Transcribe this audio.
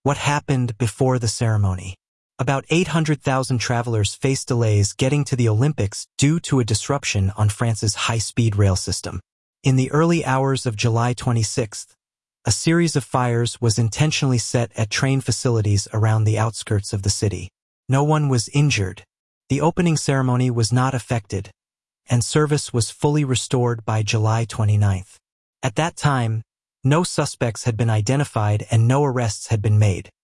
What happened before the ceremony? About 800,000 travelers faced delays getting to the Olympics due to a disruption on France's high-speed rail system. In the early hours of July 26th, a series of fires was intentionally set at train facilities around the outskirts of the city. No one was injured. The opening ceremony was not affected, and service was fully restored by July 29th. At that time, no suspects had been identified and no arrests had been made.